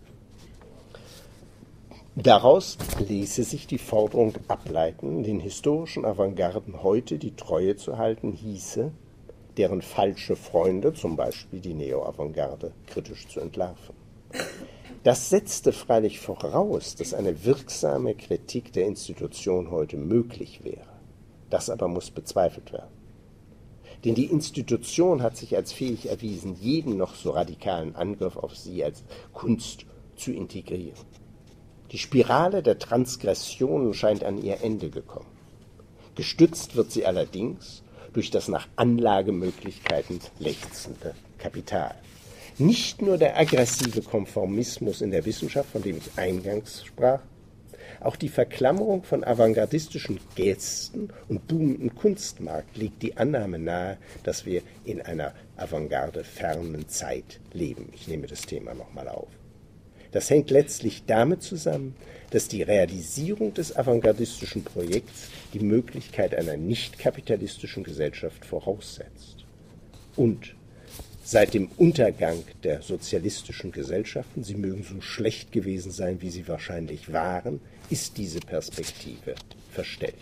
[SPEAKER 1] Daraus ließe sich die Forderung ableiten, den historischen Avantgarden heute die Treue zu halten, hieße, deren falsche Freunde, zum Beispiel die Neo-Avantgarde, kritisch zu entlarven. Das setzte freilich voraus, dass eine wirksame Kritik der Institution heute möglich wäre. Das aber muss bezweifelt werden. Denn die Institution hat sich als fähig erwiesen, jeden noch so radikalen Angriff auf sie als Kunst zu integrieren. Die Spirale der Transgressionen scheint an ihr Ende gekommen. Gestützt wird sie allerdings durch das nach Anlagemöglichkeiten lechzende Kapital. Nicht nur der aggressive Konformismus in der Wissenschaft, von dem ich eingangs sprach, auch die Verklammerung von avantgardistischen Gesten und boomenden Kunstmarkt legt die Annahme nahe, dass wir in einer avantgarde-fernen Zeit leben. Ich nehme das Thema nochmal auf. Das hängt letztlich damit zusammen, dass die Realisierung des avantgardistischen Projekts die Möglichkeit einer nicht-kapitalistischen Gesellschaft voraussetzt. Und seit dem Untergang der sozialistischen Gesellschaften, sie mögen so schlecht gewesen sein, wie sie wahrscheinlich waren, ist diese Perspektive verstellt.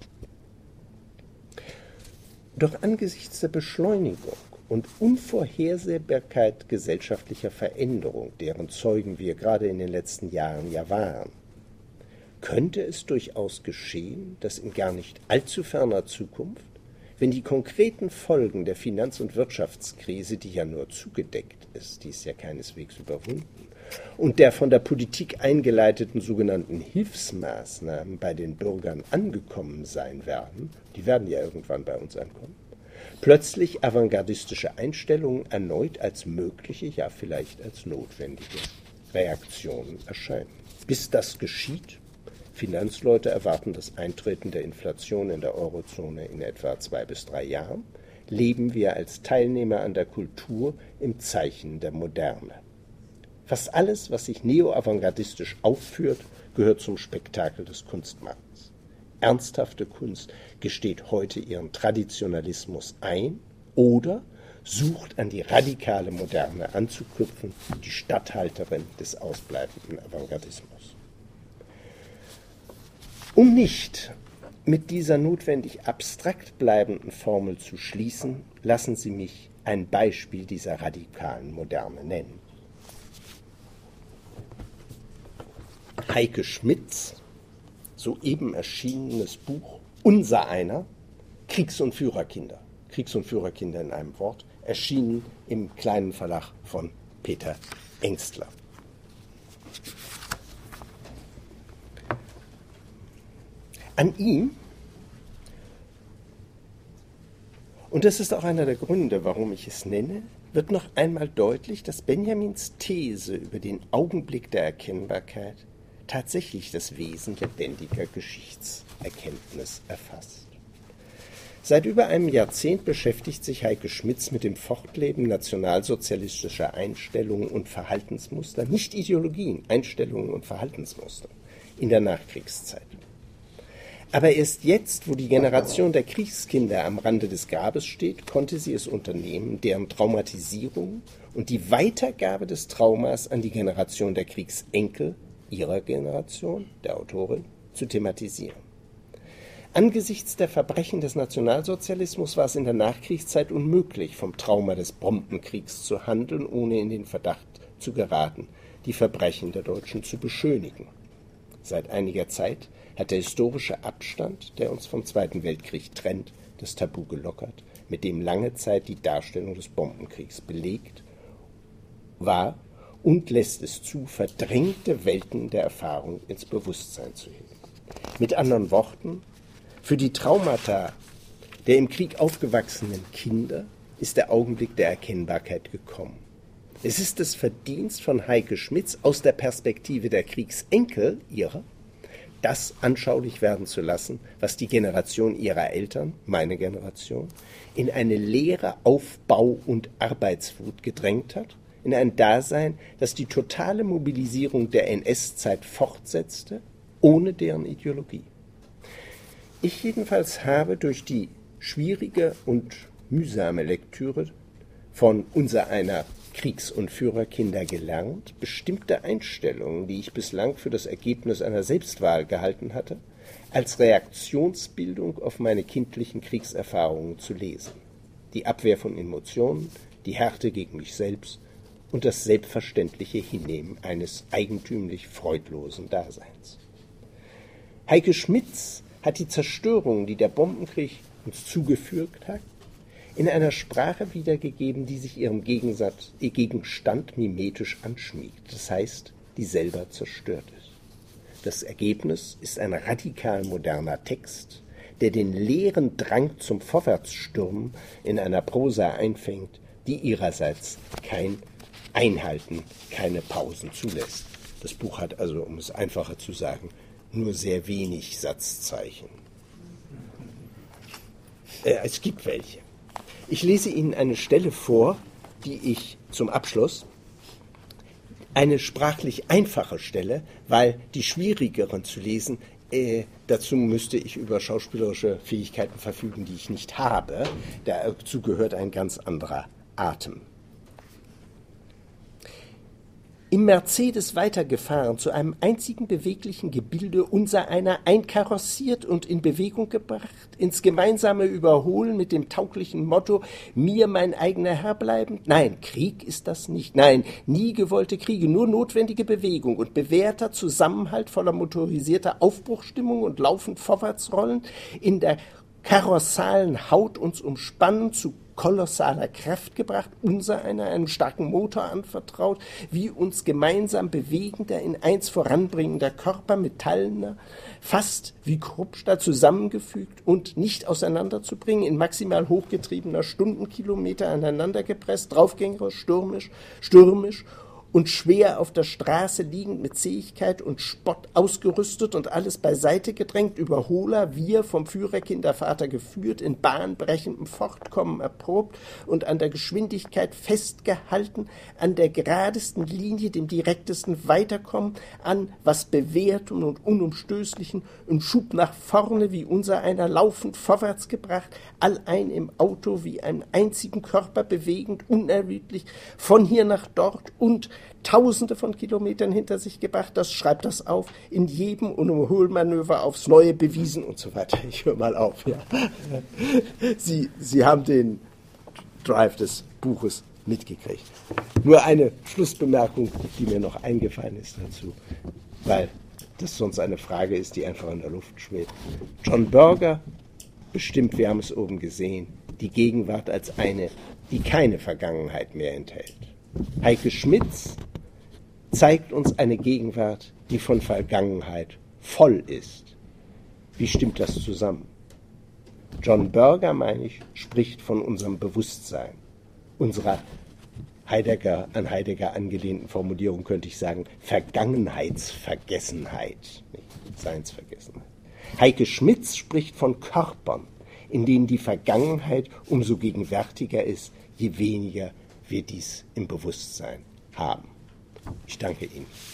[SPEAKER 1] Doch angesichts der Beschleunigung und Unvorhersehbarkeit gesellschaftlicher Veränderung, deren Zeugen wir gerade in den letzten Jahren ja waren, könnte es durchaus geschehen, dass in gar nicht allzu ferner Zukunft, wenn die konkreten Folgen der Finanz- und Wirtschaftskrise, die ja nur zugedeckt ist, die ist ja keineswegs überwunden, und der von der Politik eingeleiteten sogenannten Hilfsmaßnahmen bei den Bürgern angekommen sein werden, die werden ja irgendwann bei uns ankommen, plötzlich avantgardistische Einstellungen erneut als mögliche, ja vielleicht als notwendige Reaktionen erscheinen. Bis das geschieht, Finanzleute erwarten das Eintreten der Inflation in der Eurozone in etwa zwei bis drei Jahren, leben wir als Teilnehmer an der Kultur im Zeichen der Moderne. Fast alles, was sich neo-avantgardistisch aufführt, gehört zum Spektakel des Kunstmarkts. Ernsthafte Kunst gesteht heute ihren Traditionalismus ein oder sucht an die radikale Moderne anzuknüpfen, die Statthalterin des ausbleibenden Avantgardismus. Um nicht mit dieser notwendig abstrakt bleibenden Formel zu schließen, lassen Sie mich ein Beispiel dieser radikalen Moderne nennen. Heike Schmidts soeben erschienenes Buch Unser einer, Kriegs- und Führerkinder. Kriegs- und Führerkinder in einem Wort, erschienen im kleinen Verlag von Peter Engstler. An ihm, und das ist auch einer der Gründe, warum ich es nenne, wird noch einmal deutlich, dass Benjamins These über den Augenblick der Erkennbarkeit tatsächlich das Wesen lebendiger Geschichtserkenntnis erfasst. Seit über einem Jahrzehnt beschäftigt sich Heike Schmitz mit dem Fortleben nationalsozialistischer Einstellungen und Verhaltensmuster, nicht Ideologien, Einstellungen und Verhaltensmuster in der Nachkriegszeit. Aber erst jetzt, wo die Generation der Kriegskinder am Rande des Grabes steht, konnte sie es unternehmen, deren Traumatisierung und die Weitergabe des Traumas an die Generation der Kriegsenkel, ihrer Generation, der Autorin, zu thematisieren. Angesichts der Verbrechen des Nationalsozialismus war es in der Nachkriegszeit unmöglich, vom Trauma des Bombenkriegs zu handeln, ohne in den Verdacht zu geraten, die Verbrechen der Deutschen zu beschönigen. Seit einiger Zeit hat der historische Abstand, der uns vom Zweiten Weltkrieg trennt, das Tabu gelockert, mit dem lange Zeit die Darstellung des Bombenkriegs belegt war und lässt es zu, verdrängte Welten der Erfahrung ins Bewusstsein zu heben. Mit anderen Worten, für die Traumata der im Krieg aufgewachsenen Kinder ist der Augenblick der Erkennbarkeit gekommen. Es ist das Verdienst von Heike Schmitz, aus der Perspektive der Kriegsenkel ihrer, das anschaulich werden zu lassen, was die Generation ihrer Eltern, meine Generation, in eine leere Aufbau- und Arbeitswut gedrängt hat, in ein Dasein, das die totale Mobilisierung der N S-Zeit fortsetzte, ohne deren Ideologie. Ich jedenfalls habe durch die schwierige und mühsame Lektüre von Unsereiner Kriegs- und Führerkinder gelernt, bestimmte Einstellungen, die ich bislang für das Ergebnis einer Selbstwahl gehalten hatte, als Reaktionsbildung auf meine kindlichen Kriegserfahrungen zu lesen. Die Abwehr von Emotionen, die Härte gegen mich selbst und das selbstverständliche Hinnehmen eines eigentümlich freudlosen Daseins. Heike Schmitz hat die Zerstörung, die der Bombenkrieg uns zugefügt hat, in einer Sprache wiedergegeben, die sich ihrem Gegensatz, ihr Gegenstand mimetisch anschmiegt, das heißt, die selber zerstört ist. Das Ergebnis ist ein radikal moderner Text, der den leeren Drang zum Vorwärtsstürmen in einer Prosa einfängt, die ihrerseits kein Einhalten, keine Pausen zulässt. Das Buch hat also, um es einfacher zu sagen, nur sehr wenig Satzzeichen. Äh, es gibt welche. Ich lese Ihnen eine Stelle vor, die ich zum Abschluss, eine sprachlich einfache Stelle, weil die schwierigeren zu lesen, äh, dazu müsste ich über schauspielerische Fähigkeiten verfügen, die ich nicht habe. Dazu gehört ein ganz anderer Atem. Im Mercedes weitergefahren, zu einem einzigen beweglichen Gebilde unsereiner einkarossiert und in Bewegung gebracht, ins gemeinsame Überholen mit dem tauglichen Motto, mir mein eigener Herr bleiben? Nein, Krieg ist das nicht. Nein, nie gewollte Kriege, nur notwendige Bewegung und bewährter Zusammenhalt voller motorisierter Aufbruchstimmung und laufend vorwärtsrollen, in der karossalen Haut uns umspannen, zu kolossaler Kraft gebracht, unser einer einem starken Motor anvertraut, wie uns gemeinsam bewegender, in eins voranbringender Körper metallener, fast wie Kruppstahl zusammengefügt und nicht auseinanderzubringen, in maximal hochgetriebener Stundenkilometer aneinandergepresst, draufgängerisch, stürmisch, stürmisch und schwer auf der Straße liegend, mit Zähigkeit und Spott ausgerüstet und alles beiseite gedrängt, Überholer, wir vom Führerkindervater geführt, in bahnbrechendem Fortkommen erprobt und an der Geschwindigkeit festgehalten, an der geradesten Linie, dem direktesten Weiterkommen, an was Bewährtem und Unumstößlichen, im Schub nach vorne, wie unser einer laufend vorwärts gebracht, allein im Auto wie einen einzigen Körper bewegend, unermüdlich, von hier nach dort und Tausende von Kilometern hinter sich gebracht, das schreibt das auf, in jedem Unumholmanöver aufs Neue bewiesen und so weiter. Ich höre mal auf. Ja. Sie, Sie haben den Drive des Buches mitgekriegt. Nur eine Schlussbemerkung, die mir noch eingefallen ist dazu, weil das sonst eine Frage ist, die einfach in der Luft schwebt. John Berger bestimmt, wir haben es oben gesehen, die Gegenwart als eine die keine Vergangenheit mehr enthält. Heike Schmitz zeigt uns eine Gegenwart, die von Vergangenheit voll ist. Wie stimmt das zusammen? John Berger, meine ich, spricht von unserem Bewusstsein, unserer Heidegger, an Heidegger angelehnten Formulierung könnte ich sagen, Vergangenheitsvergessenheit, nicht Seinsvergessenheit. Heike Schmitz spricht von Körpern, in denen die Vergangenheit umso gegenwärtiger ist, je weniger wir dies im Bewusstsein haben. Ich danke Ihnen.